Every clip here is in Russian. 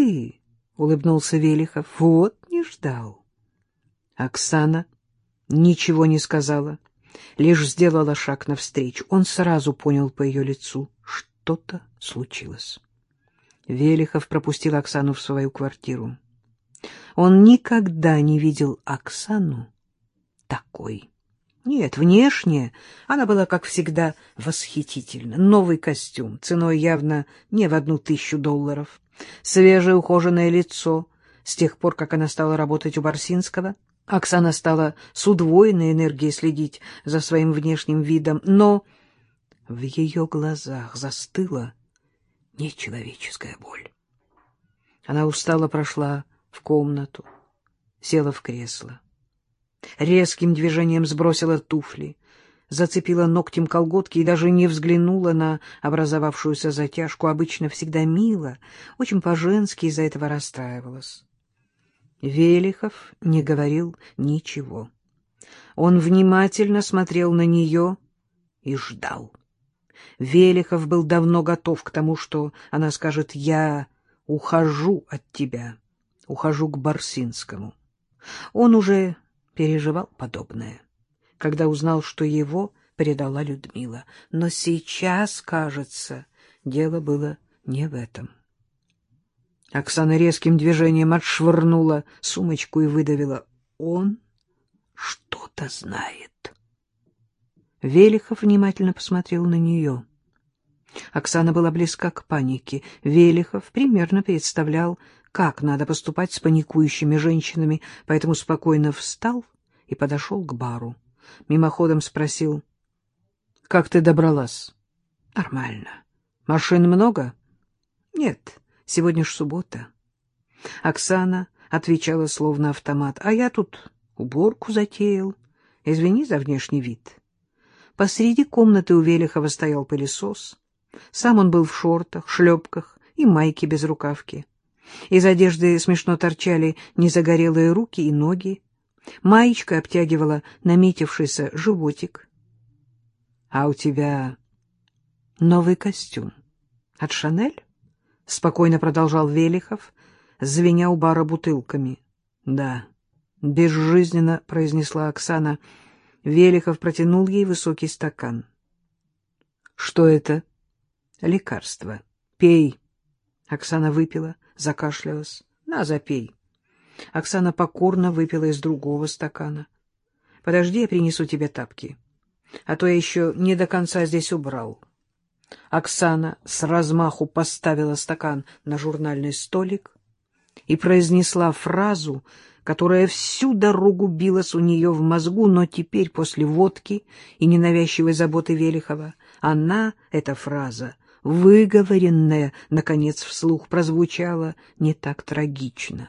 ты, — улыбнулся Велихов, — вот не ждал. Оксана ничего не сказала, лишь сделала шаг навстречу. Он сразу понял по ее лицу, что-то случилось. Велихов пропустил Оксану в свою квартиру. Он никогда не видел Оксану такой. Нет, внешне она была, как всегда, восхитительна. Новый костюм, ценой явно не в $1000. Свежее ухоженное лицо. С тех пор, как она стала работать у Барсинского, Оксана стала с удвоенной энергией следить за своим внешним видом, но в ее глазах застыла нечеловеческая боль. Она устало прошла в комнату, села в кресло. Резким движением сбросила туфли, зацепила ногтем колготки и даже не взглянула на образовавшуюся затяжку. Обычно всегда мило, очень по-женски из-за этого расстраивалась. Велихов не говорил ничего. Он внимательно смотрел на нее и ждал. Велихов был давно готов к тому, что она скажет: «Я ухожу от тебя, ухожу к Барсинскому». Он уже переживал подобное, когда узнал, что его предала Людмила. Но сейчас, кажется, дело было не в этом. Оксана резким движением отшвырнула сумочку и выдавила: «Он что-то знает». Велихов внимательно посмотрел на нее. Оксана была близка к панике. Велихов примерно представлял, как надо поступать с паникующими женщинами, поэтому спокойно встал и подошел к бару. Мимоходом спросил: «Как ты добралась?» «Нормально. Машин много?» «Нет, сегодня ж суббота». Оксана отвечала словно автомат: «А я тут уборку затеял. Извини за внешний вид». Посреди комнаты у Велихова стоял пылесос. Сам он был в шортах, шлепках и майке без рукавки. Из одежды смешно торчали незагорелые руки и ноги. Маечка обтягивала наметившийся животик. — А у тебя новый костюм от Шанель? — спокойно продолжал Велихов, звеня у бара бутылками. — Да, — безжизненно произнесла Оксана. Велихов протянул ей высокий стакан. — Что это? — Лекарство. Пей. Оксана выпила, закашлялась. — На, запей. Оксана покорно выпила из другого стакана. — Подожди, я принесу тебе тапки, а то я еще не до конца здесь убрал. Оксана с размаху поставила стакан на журнальный столик и произнесла фразу, которая всю дорогу билась у нее в мозгу, но теперь, после водки и ненавязчивой заботы Велихова, эта фраза, выговоренная, наконец, вслух, прозвучала не так трагично.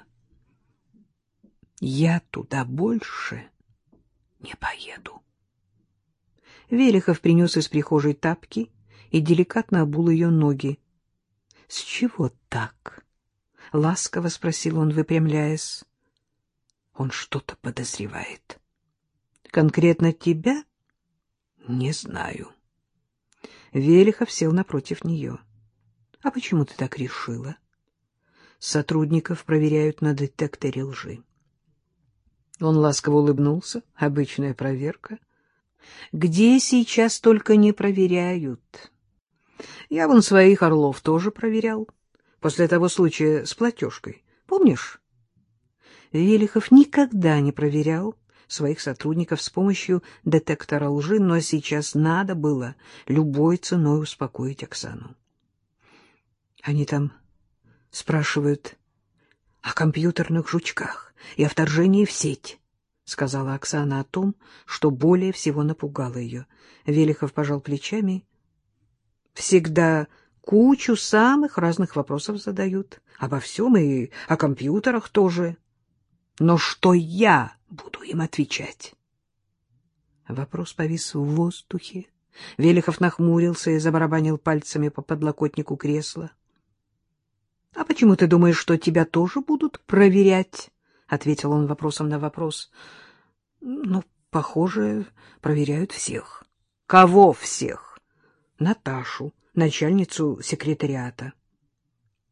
«Я туда больше не поеду». Велихов принес из прихожей тапки и деликатно обул ее ноги. — С чего так? — ласково спросил он, выпрямляясь. — Он что-то подозревает. — Конкретно тебя? — Не знаю. Велихов сел напротив нее. — А почему ты так решила? Сотрудников проверяют на детекторе лжи. Он ласково улыбнулся. Обычная проверка. Где сейчас только не проверяют. Я вон своих орлов тоже проверял. После того случая с платежкой. Помнишь? Велихов никогда не проверял своих сотрудников с помощью детектора лжи, но сейчас надо было любой ценой успокоить Оксану. Они там спрашивают о компьютерных жучках и о вторжении в сеть, — сказала Оксана о том, что более всего напугало ее. Велихов пожал плечами. Всегда кучу самых разных вопросов задают. Обо всем и о компьютерах тоже. Но что я буду им отвечать? Вопрос повис в воздухе. Велихов нахмурился и забарабанил пальцами по подлокотнику кресла. — А почему ты думаешь, что тебя тоже будут проверять? — ответил он вопросом на вопрос. — Ну, похоже, проверяют всех. — Кого всех? — Наташу, начальницу секретариата.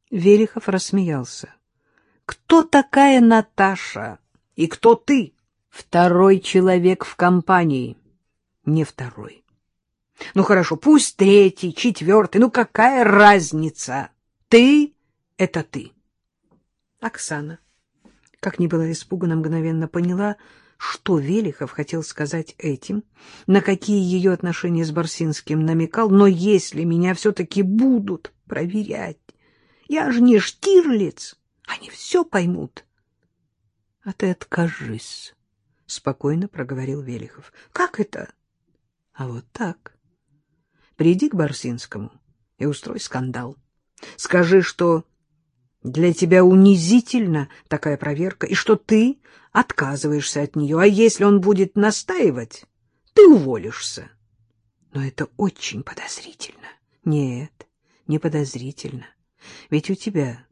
Велихов рассмеялся. — Кто такая Наташа? И кто ты? Второй человек в компании. Не второй. Ну хорошо, пусть третий, четвертый, ну какая разница? Ты — это ты. Оксана, как ни была испугана, мгновенно поняла, что Велихов хотел сказать этим, на какие ее отношения с Барсинским намекал, но если меня все-таки будут проверять, я же не Штирлиц, они все поймут. — А ты откажись, — спокойно проговорил Велихов. — Как это? — А вот так. Приди к Барсинскому и устрой скандал. Скажи, что для тебя унизительна такая проверка, и что ты отказываешься от нее, а если он будет настаивать, ты уволишься. Но это очень подозрительно. Нет, не подозрительно. Ведь у тебя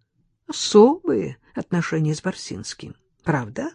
особые отношения с Барсинским, правда?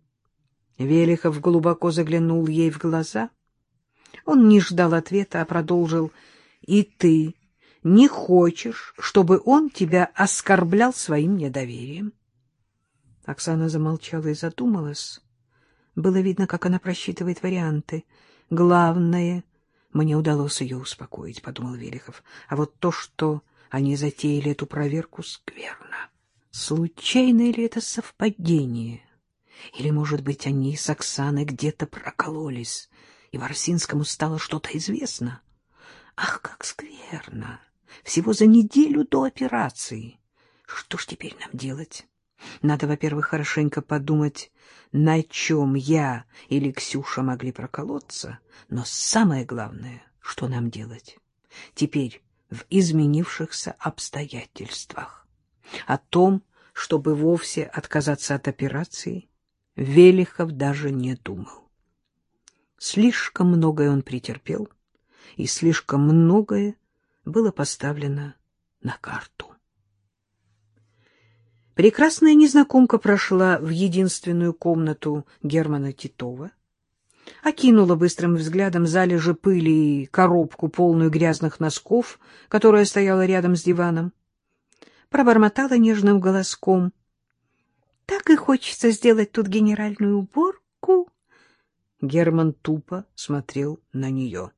Велихов глубоко заглянул ей в глаза. Он не ждал ответа, а продолжил: «И ты не хочешь, чтобы он тебя оскорблял своим недоверием?» Оксана замолчала и задумалась. Было видно, как она просчитывает варианты. «Главное, мне удалось ее успокоить», — подумал Велихов. «А вот то, что они затеяли эту проверку, скверно. Случайно ли это совпадение? Или, может быть, они с Оксаной где-то прокололись, и Барсинскому стало что-то известно? Ах, как скверно! Всего за неделю до операции. Что ж теперь нам делать? Надо, во-первых, хорошенько подумать, на чем я или Ксюша могли проколоться, но самое главное, что нам делать теперь в изменившихся обстоятельствах. О том, чтобы вовсе отказаться от операции, Велихов даже не думал. Слишком многое он претерпел, и слишком многое было поставлено на карту. Прекрасная незнакомка прошла в единственную комнату Германа Титова, окинула быстрым взглядом залежи пыли и коробку, полную грязных носков, которая стояла рядом с диваном, пробормотала нежным голоском: «Так и хочется сделать тут генеральную уборку». Герман тупо смотрел на нее.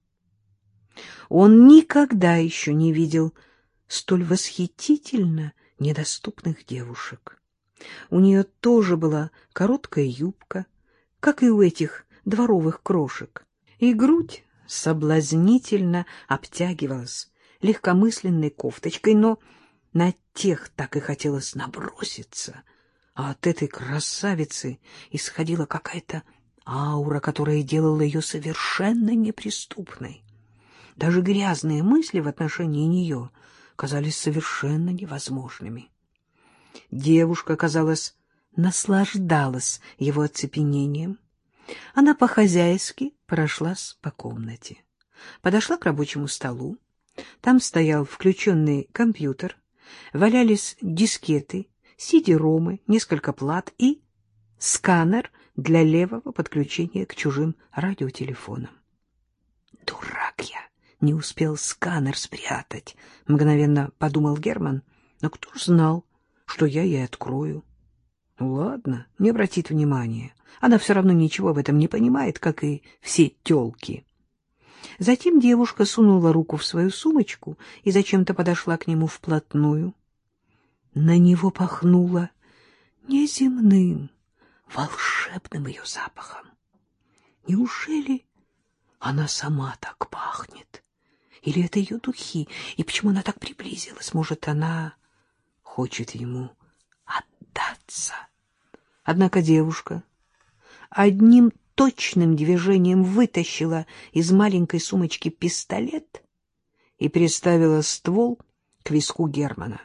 Он никогда еще не видел столь восхитительно недоступных девушек. У нее тоже была короткая юбка, как и у этих дворовых крошек, и грудь соблазнительно обтягивалась легкомысленной кофточкой, но на тех так и хотелось наброситься, а от этой красавицы исходила какая-то аура, которая делала ее совершенно неприступной. Даже грязные мысли в отношении нее казались совершенно невозможными. Девушка, казалось, наслаждалась его оцепенением. Она по-хозяйски прошлась по комнате, подошла к рабочему столу. Там стоял включенный компьютер, валялись дискеты, CD-ромы, несколько плат и сканер для левого подключения к чужим радиотелефонам. «Дурак я! Не успел сканер спрятать», — мгновенно подумал Герман. «Но кто ж знал, что я ей открою?» «Ну ладно, не обратит внимания. Она все равно ничего в этом не понимает, как и все тёлки». Затем девушка сунула руку в свою сумочку и зачем-то подошла к нему вплотную. На него пахнуло неземным, волшебным ее запахом. Неужели она сама так пахнет? Или это ее духи? И почему она так приблизилась? Может, она хочет ему отдаться? Однако девушка одним точным движением вытащила из маленькой сумочки пистолет и приставила ствол к виску Германа.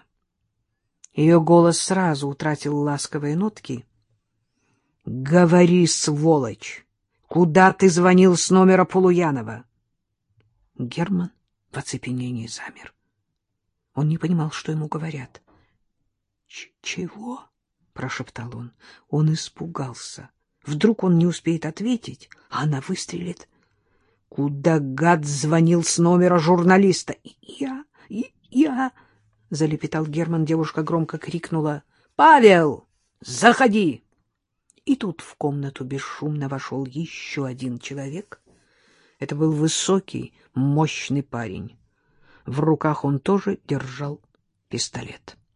Ее голос сразу утратил ласковые нотки. — Говори, сволочь! Куда ты звонил с номера Полуянова? Герман в оцепенении замер. Он не понимал, что ему говорят. — Чего? — прошептал он. Он испугался. Вдруг он не успеет ответить, а она выстрелит. Куда гад звонил с номера журналиста? Я... — залепетал Герман. Девушка громко крикнула: «Павел, заходи!» И тут в комнату бесшумно вошел еще один человек. Это был высокий, мощный парень. В руках он тоже держал пистолет.